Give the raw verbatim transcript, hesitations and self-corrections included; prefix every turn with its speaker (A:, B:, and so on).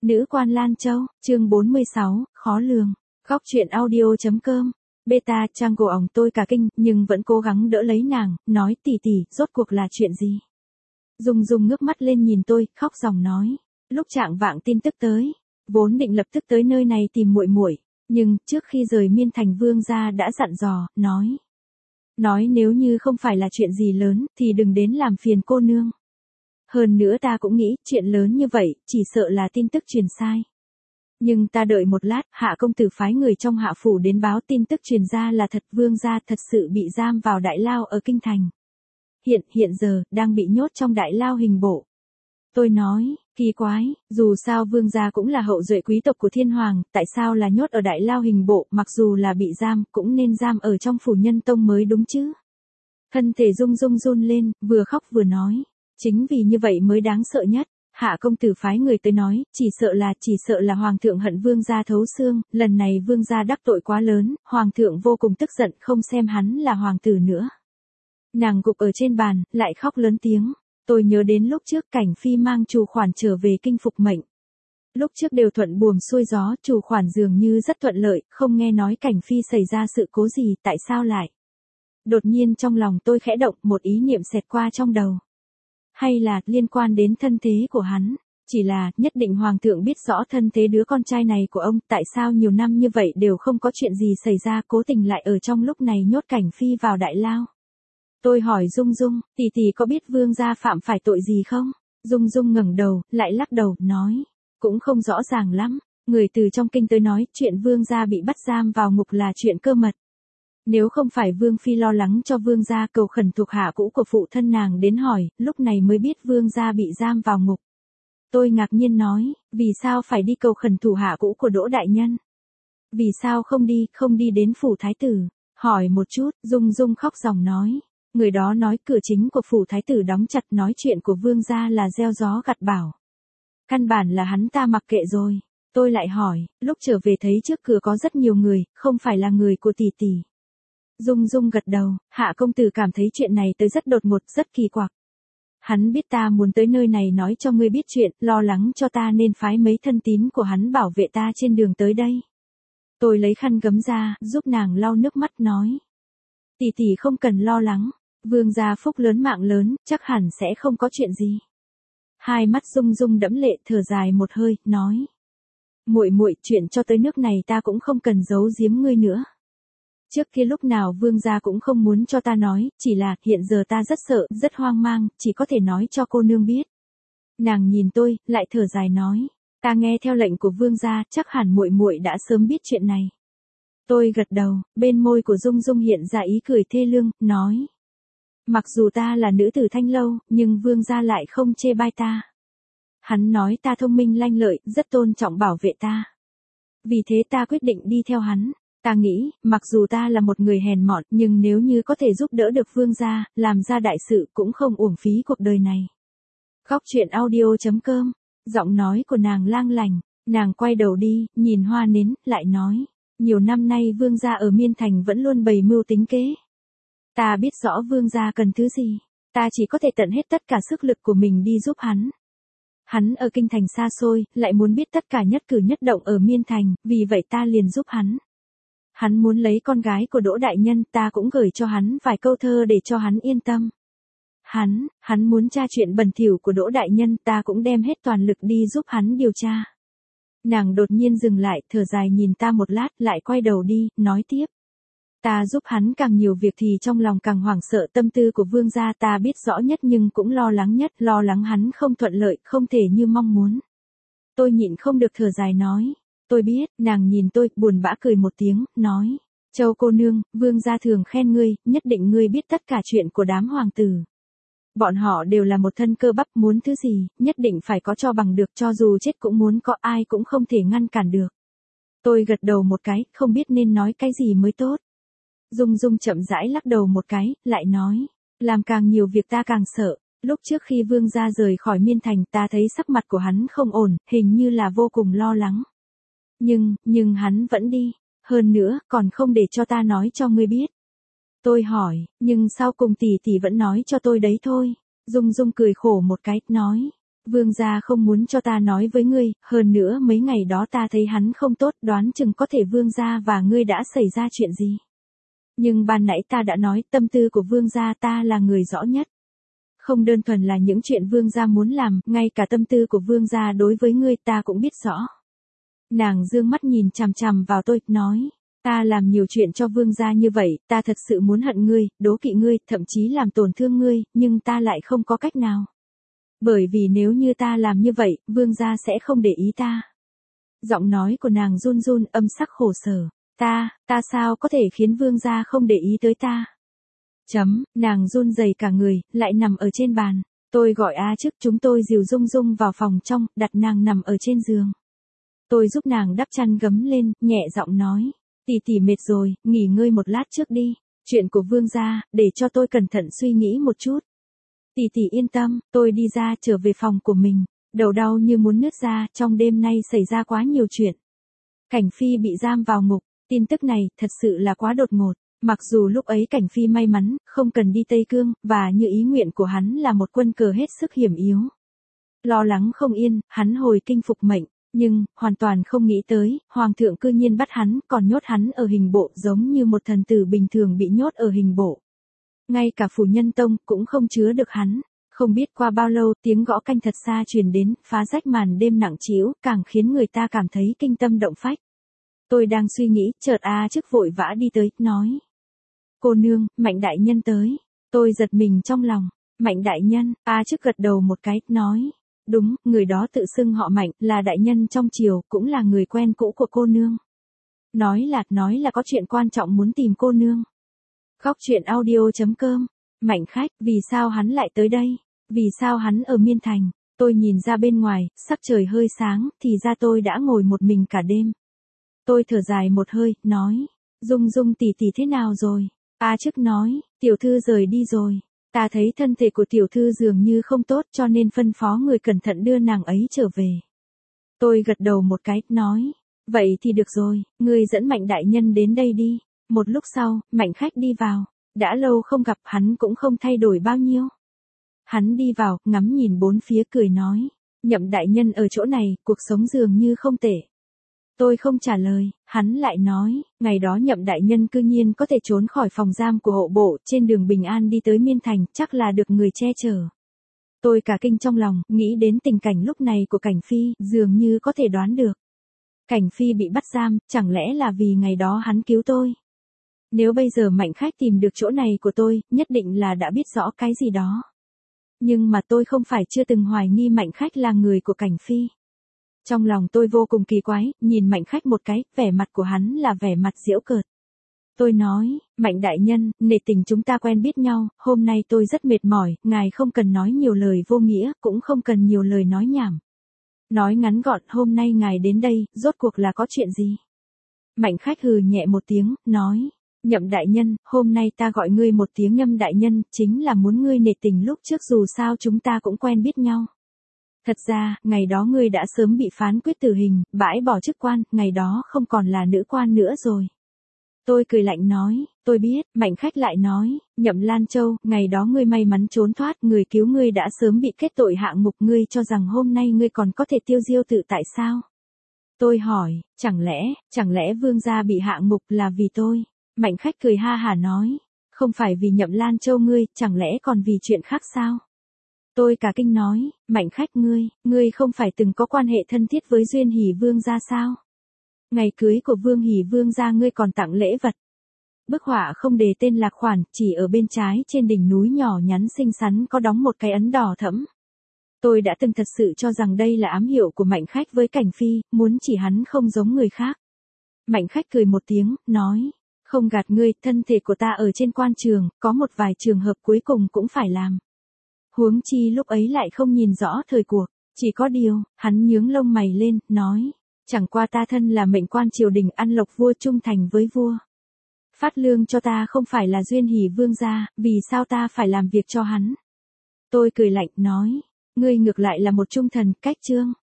A: Nữ quan Lan Châu, chương bốn mươi sáu, khó lường. Góc truyện audio.com. Beta Chango ỏng tôi cả kinh, nhưng vẫn cố gắng đỡ lấy nàng, nói tỷ tỷ, rốt cuộc là chuyện gì? Dung Dung ngước mắt lên nhìn tôi, khóc ròng nói. Lúc trạng vạng tin tức tới, vốn định lập tức tới nơi này tìm muội muội, nhưng trước khi rời Miên Thành Vương gia đã dặn dò, nói. Nói nếu như không phải là chuyện gì lớn, thì đừng đến làm phiền cô nương. Hơn nữa ta cũng nghĩ, chuyện lớn như vậy, chỉ sợ là tin tức truyền sai. Nhưng ta đợi một lát, hạ công tử phái người trong hạ phủ đến báo tin tức truyền ra là thật, vương gia thật sự bị giam vào đại lao ở kinh thành. Hiện, hiện giờ, đang bị nhốt trong đại lao hình bộ. Tôi nói, kỳ quái, dù sao vương gia cũng là hậu duệ quý tộc của thiên hoàng, tại sao là nhốt ở đại lao hình bộ, mặc dù là bị giam, cũng nên giam ở trong phủ nhân tông mới đúng chứ. Thân thể Dung Dung run lên, vừa khóc vừa nói. Chính vì như vậy mới đáng sợ nhất. Hạ công tử phái người tới nói, chỉ sợ là, chỉ sợ là hoàng thượng hận vương gia thấu xương, lần này vương gia đắc tội quá lớn, hoàng thượng vô cùng tức giận, không xem hắn là hoàng tử nữa. Nàng gục ở trên bàn, lại khóc lớn tiếng. Tôi nhớ đến lúc trước Cảnh Phi mang Trù Khoản trở về kinh phục mệnh. Lúc trước đều thuận buồm xuôi gió, Trù Khoản dường như rất thuận lợi, không nghe nói Cảnh Phi xảy ra sự cố gì, tại sao lại? Đột nhiên trong lòng tôi khẽ động, một ý niệm xẹt qua trong đầu. Hay là liên quan đến thân thế của hắn, chỉ là nhất định hoàng thượng biết rõ thân thế đứa con trai này của ông, tại sao nhiều năm như vậy đều không có chuyện gì xảy ra, cố tình lại ở trong lúc này nhốt Cảnh Phi vào đại lao. Tôi hỏi Dung Dung, tỷ tỷ có biết vương gia phạm phải tội gì không? Dung Dung ngẩng đầu, lại lắc đầu, nói, cũng không rõ ràng lắm, người từ trong kinh tới nói, chuyện vương gia bị bắt giam vào ngục là chuyện cơ mật. Nếu không phải vương phi lo lắng cho vương gia cầu khẩn thuộc hạ cũ của phụ thân nàng đến hỏi, lúc này mới biết vương gia bị giam vào ngục. Tôi ngạc nhiên nói, vì sao phải đi cầu khẩn thủ hạ cũ của Đỗ đại nhân? Vì sao không đi, không đi đến phủ thái tử? Hỏi một chút, Dung Dung khóc ròng nói. Người đó nói cửa chính của phủ thái tử đóng chặt, nói chuyện của vương gia là gieo gió gặt bão. Căn bản là hắn ta mặc kệ rồi. Tôi lại hỏi, lúc trở về thấy trước cửa có rất nhiều người, không phải là người của tỷ tỷ. Dung Dung gật đầu, hạ công tử cảm thấy chuyện này tới rất đột ngột, rất kỳ quặc. Hắn biết ta muốn tới nơi này nói cho ngươi biết chuyện, lo lắng cho ta nên phái mấy thân tín của hắn bảo vệ ta trên đường tới đây. Tôi lấy khăn gấm ra, giúp nàng lau nước mắt nói. Tỷ tỷ không cần lo lắng, vương gia phúc lớn mạng lớn, chắc hẳn sẽ không có chuyện gì. Hai mắt Dung Dung đẫm lệ, thở dài một hơi, nói. Muội muội, chuyện cho tới nước này ta cũng không cần giấu giếm ngươi nữa. Trước kia lúc nào vương gia cũng không muốn cho ta nói, chỉ là hiện giờ ta rất sợ, rất hoang mang, chỉ có thể nói cho cô nương biết. Nàng nhìn tôi, lại thở dài nói, ta nghe theo lệnh của vương gia, chắc hẳn muội muội đã sớm biết chuyện này. Tôi gật đầu, bên môi của Dung Dung hiện ra ý cười thê lương, nói. Mặc dù ta là nữ tử Thanh Lâu, nhưng vương gia lại không chê bai ta. Hắn nói ta thông minh lanh lợi, rất tôn trọng bảo vệ ta. Vì thế ta quyết định đi theo hắn. Ta nghĩ, mặc dù ta là một người hèn mọn, nhưng nếu như có thể giúp đỡ được vương gia, làm ra đại sự cũng không uổng phí cuộc đời này. Góc truyện audio.com, giọng nói của nàng lang lành, nàng quay đầu đi, nhìn hoa nến, lại nói, nhiều năm nay vương gia ở Miên Thành vẫn luôn bày mưu tính kế. Ta biết rõ vương gia cần thứ gì, ta chỉ có thể tận hết tất cả sức lực của mình đi giúp hắn. Hắn ở kinh thành xa xôi, lại muốn biết tất cả nhất cử nhất động ở Miên Thành, vì vậy ta liền giúp hắn. Hắn muốn lấy con gái của Đỗ đại nhân, ta cũng gửi cho hắn vài câu thơ để cho hắn yên tâm. Hắn, hắn muốn tra chuyện bẩn thỉu của Đỗ đại nhân, ta cũng đem hết toàn lực đi giúp hắn điều tra. Nàng đột nhiên dừng lại, thở dài nhìn ta một lát, lại quay đầu đi, nói tiếp. Ta giúp hắn càng nhiều việc thì trong lòng càng hoảng sợ, tâm tư của vương gia ta biết rõ nhất nhưng cũng lo lắng nhất, lo lắng hắn không thuận lợi, không thể như mong muốn. Tôi nhịn không được thở dài nói. Tôi biết, nàng nhìn tôi, buồn bã cười một tiếng, nói. Châu cô nương, vương gia thường khen ngươi, nhất định ngươi biết tất cả chuyện của đám hoàng tử. Bọn họ đều là một thân cơ bắp, muốn thứ gì, nhất định phải có cho bằng được, cho dù chết cũng muốn có, ai cũng không thể ngăn cản được. Tôi gật đầu một cái, không biết nên nói cái gì mới tốt. Dung Dung chậm rãi lắc đầu một cái, lại nói. Làm càng nhiều việc ta càng sợ. Lúc trước khi vương gia rời khỏi Miên Thành, ta thấy sắc mặt của hắn không ổn, hình như là vô cùng lo lắng. Nhưng, nhưng hắn vẫn đi. Hơn nữa, còn không để cho ta nói cho ngươi biết. Tôi hỏi, nhưng sau cùng tỷ tỷ vẫn nói cho tôi đấy thôi. Dung Dung cười khổ một cái, nói. Vương gia không muốn cho ta nói với ngươi, hơn nữa mấy ngày đó ta thấy hắn không tốt, đoán chừng có thể vương gia và ngươi đã xảy ra chuyện gì. Nhưng ban nãy ta đã nói tâm tư của vương gia ta là người rõ nhất. Không đơn thuần là những chuyện vương gia muốn làm, ngay cả tâm tư của vương gia đối với ngươi ta cũng biết rõ. Nàng dương mắt nhìn chằm chằm vào tôi, nói, ta làm nhiều chuyện cho vương gia như vậy, ta thật sự muốn hận ngươi, đố kỵ ngươi, thậm chí làm tổn thương ngươi, nhưng ta lại không có cách nào. Bởi vì nếu như ta làm như vậy, vương gia sẽ không để ý ta. Giọng nói của nàng run run, âm sắc khổ sở. Ta, ta sao có thể khiến vương gia không để ý tới ta? Chấm, nàng run rẩy cả người, lại nằm ở trên bàn. Tôi gọi A trước, chúng tôi dìu Dung Dung vào phòng trong, đặt nàng nằm ở trên giường. Tôi giúp nàng đắp chăn gấm lên, nhẹ giọng nói. Tỷ tỷ mệt rồi, nghỉ ngơi một lát trước đi. Chuyện của vương gia, để cho tôi cẩn thận suy nghĩ một chút. Tỷ tỷ yên tâm, tôi đi ra trở về phòng của mình. Đầu đau như muốn nứt ra, trong đêm nay xảy ra quá nhiều chuyện. Cảnh Phi bị giam vào ngục, tin tức này thật sự là quá đột ngột. Mặc dù lúc ấy Cảnh Phi may mắn, không cần đi Tây Cương, và như ý nguyện của hắn là một quân cờ hết sức hiểm yếu. Lo lắng không yên, hắn hồi kinh phục mệnh, nhưng, hoàn toàn không nghĩ tới, Hoàng thượng cư nhiên bắt hắn, còn nhốt hắn ở hình bộ giống như một thần tử bình thường bị nhốt ở hình bộ. Ngay cả Phủ Nhân Tông cũng không chứa được hắn. Không biết qua bao lâu tiếng gõ canh thật xa truyền đến, phá rách màn đêm nặng trĩu, càng khiến người ta cảm thấy kinh tâm động phách. Tôi đang suy nghĩ, chợt A trước vội vã đi tới, nói. Cô nương, Mạnh đại nhân tới. Tôi giật mình trong lòng. Mạnh đại nhân, A trước gật đầu một cái, nói. Đúng, người đó tự xưng họ Mạnh, là đại nhân trong triều, cũng là người quen cũ của cô nương. Nói là, nói là có chuyện quan trọng muốn tìm cô nương. Góc truyện audio chấm com. Mạnh khách, vì sao hắn lại tới đây? Vì sao hắn ở Miên Thành? Tôi nhìn ra bên ngoài, sắc trời hơi sáng, thì ra tôi đã ngồi một mình cả đêm. Tôi thở dài một hơi, nói. Dung Dung tỷ tỷ thế nào rồi? A trước nói, tiểu thư rời đi rồi. Ta thấy thân thể của tiểu thư dường như không tốt cho nên phân phó người cẩn thận đưa nàng ấy trở về. Tôi gật đầu một cái, nói. Vậy thì được rồi, ngươi dẫn Mạnh đại nhân đến đây đi. Một lúc sau, Mạnh khách đi vào. Đã lâu không gặp, hắn cũng không thay đổi bao nhiêu. Hắn đi vào, ngắm nhìn bốn phía cười nói. Nhậm đại nhân ở chỗ này, cuộc sống dường như không tệ. Tôi không trả lời, hắn lại nói, ngày đó Nhậm đại nhân cư nhiên có thể trốn khỏi phòng giam của hộ bộ, trên đường bình an đi tới Miên Thành, chắc là được người che chở. Tôi cả kinh trong lòng, nghĩ đến tình cảnh lúc này của Cảnh Phi, dường như có thể đoán được. Cảnh Phi bị bắt giam, chẳng lẽ là vì ngày đó hắn cứu tôi? Nếu bây giờ Mạnh khách tìm được chỗ này của tôi, nhất định là đã biết rõ cái gì đó. Nhưng mà tôi không phải chưa từng hoài nghi Mạnh khách là người của Cảnh Phi. Trong lòng tôi vô cùng kỳ quái, nhìn Mạnh khách một cái, vẻ mặt của hắn là vẻ mặt giễu cợt. Tôi nói, Mạnh đại nhân, nể tình chúng ta quen biết nhau, hôm nay tôi rất mệt mỏi, ngài không cần nói nhiều lời vô nghĩa, cũng không cần nhiều lời nói nhảm. Nói ngắn gọn, hôm nay ngài đến đây, rốt cuộc là có chuyện gì? Mạnh khách hừ nhẹ một tiếng, nói. Nhậm đại nhân, hôm nay ta gọi ngươi một tiếng Nhâm đại nhân, chính là muốn ngươi nể tình lúc trước dù sao chúng ta cũng quen biết nhau. Thật ra, ngày đó ngươi đã sớm bị phán quyết tử hình, bãi bỏ chức quan, ngày đó không còn là nữ quan nữa rồi. Tôi cười lạnh nói, tôi biết, Mạnh khách lại nói, Nhậm Lan Châu, ngày đó ngươi may mắn trốn thoát, người cứu ngươi đã sớm bị kết tội hạ ngục, ngươi cho rằng hôm nay ngươi còn có thể tiêu diêu tự tại sao? Tôi hỏi, chẳng lẽ, chẳng lẽ vương gia bị hạ ngục là vì tôi? Mạnh khách cười ha hả nói, không phải vì Nhậm Lan Châu ngươi, chẳng lẽ còn vì chuyện khác sao? Tôi cả kinh nói, Mạnh khách ngươi, ngươi không phải từng có quan hệ thân thiết với Duyên Hỷ Vương gia sao? Ngày cưới của Vương Hỷ Vương gia ngươi còn tặng lễ vật. Bức họa không đề tên Lạc Khoản, chỉ ở bên trái trên đỉnh núi nhỏ nhắn xinh xắn có đóng một cái ấn đỏ thẫm. Tôi đã từng thật sự cho rằng đây là ám hiệu của Mạnh khách với Cảnh Phi, muốn chỉ hắn không giống người khác. Mạnh khách cười một tiếng, nói. Không gạt ngươi, thân thể của ta ở trên quan trường, có một vài trường hợp cuối cùng cũng phải làm. Huống chi lúc ấy lại không nhìn rõ thời cuộc, chỉ có điều, hắn nhướng lông mày lên, nói. Chẳng qua ta thân là mệnh quan triều đình ăn lộc vua trung thành với vua. Phát lương cho ta không phải là Duyên Hỷ Vương gia, vì sao ta phải làm việc cho hắn? Tôi cười lạnh, nói. Ngươi ngược lại là một trung thần, cách trương.